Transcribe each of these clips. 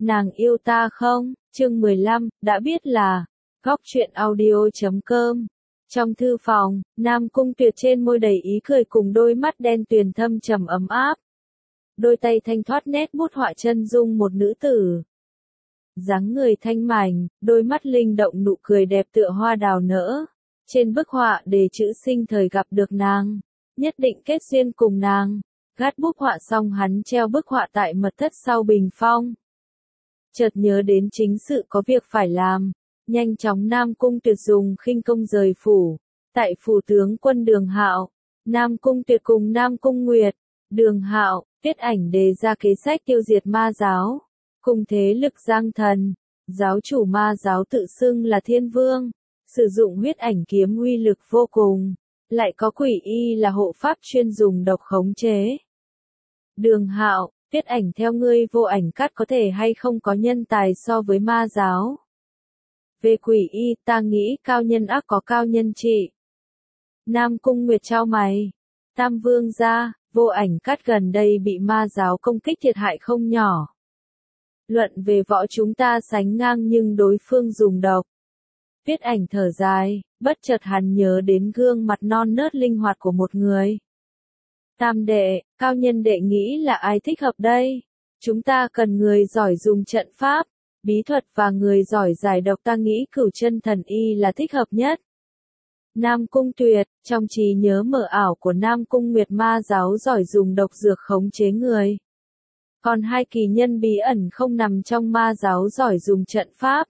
nàng yêu ta không? Chương 15, đã biết là góc truyện audio.com. Trong thư phòng, Nam Cung Tuyệt trên môi đầy ý cười cùng đôi mắt đen tuyền thâm trầm ấm áp. Đôi tay thanh thoát nét bút họa chân dung một nữ tử. Dáng người thanh mảnh, đôi mắt linh động nụ cười đẹp tựa hoa đào nở. Trên bức họa đề chữ sinh thời gặp được nàng, nhất định kết duyên cùng nàng. Gác bút họa xong hắn treo bức họa tại mật thất sau bình phong. Chợt nhớ đến chính sự có việc phải làm, nhanh chóng Nam Cung Tuyệt dùng khinh công rời phủ. Tại phủ tướng quân Đường Hạo, Nam Cung Tuyệt cùng Nam Cung Nguyệt, Đường Hạo, Tiết Ảnh đề ra kế sách tiêu diệt ma giáo. Cùng thế lực giang thần, giáo chủ ma giáo tự xưng là Thiên Vương, sử dụng huyết ảnh kiếm uy lực vô cùng, lại có Quỷ Y là hộ pháp chuyên dùng độc khống chế. Đường Hạo, Tiết Ảnh theo ngươi Vô Ảnh Cắt có thể hay không có nhân tài so với ma giáo? Về Quỷ Y ta nghĩ cao nhân ác có cao nhân trị. Nam Cung Nguyệt trao mày. Tam Vương gia, Vô Ảnh Cắt gần đây bị ma giáo công kích thiệt hại không nhỏ. Luận về võ chúng ta sánh ngang nhưng đối phương dùng độc. Tiết Ảnh thở dài, bất chợt hắn nhớ đến gương mặt non nớt linh hoạt của một người. Tam đệ, cao nhân đệ nghĩ là ai thích hợp đây? Chúng ta cần người giỏi dùng trận pháp, bí thuật và người giỏi giải độc, ta nghĩ Cửu Chân Thần Y là thích hợp nhất. Nam Cung Tuyệt, trong trí nhớ mờ ảo của Nam Cung Nguyệt ma giáo giỏi dùng độc dược khống chế người. Còn hai kỳ nhân bí ẩn không nằm trong ma giáo giỏi dùng trận pháp.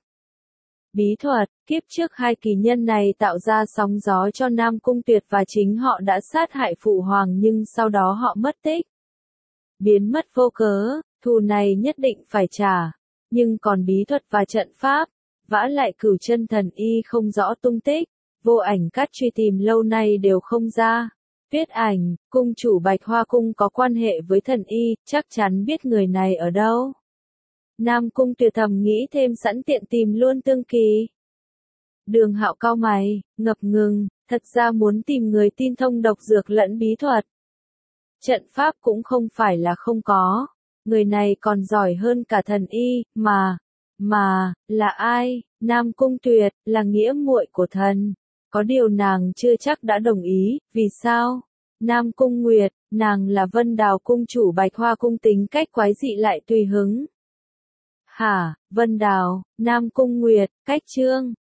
Bí thuật, kiếp trước hai kỳ nhân này tạo ra sóng gió cho Nam Cung Tuyệt và chính họ đã sát hại phụ hoàng nhưng sau đó họ mất tích. Biến mất vô cớ, thù này nhất định phải trả. Nhưng còn bí thuật và trận pháp, vả lại Cửu Chân Thần Y không rõ tung tích, Vô Ảnh Cắt truy tìm lâu nay đều không ra. Tiết Ảnh, cung chủ Bạch Hoa Cung có quan hệ với thần y, chắc chắn biết người này ở đâu. Nam Cung Tuyệt thầm nghĩ thêm sẵn tiện tìm luôn Tương Kỳ. Đường Hạo cau mày, ngập ngừng, thật ra muốn tìm người tin thông độc dược lẫn bí thuật. Trận pháp cũng không phải là không có, người này còn giỏi hơn cả thần y, mà, là ai? Nam Cung Tuyệt, là nghĩa muội của thần. Có điều nàng chưa chắc đã đồng ý, vì sao? Nam Cung Nguyệt, nàng là Vân Đào cung chủ Bạch Hoa Cung tính cách quái dị lại tùy hứng. Hả, Vân Đào, Nam Cung Nguyệt, cách chương,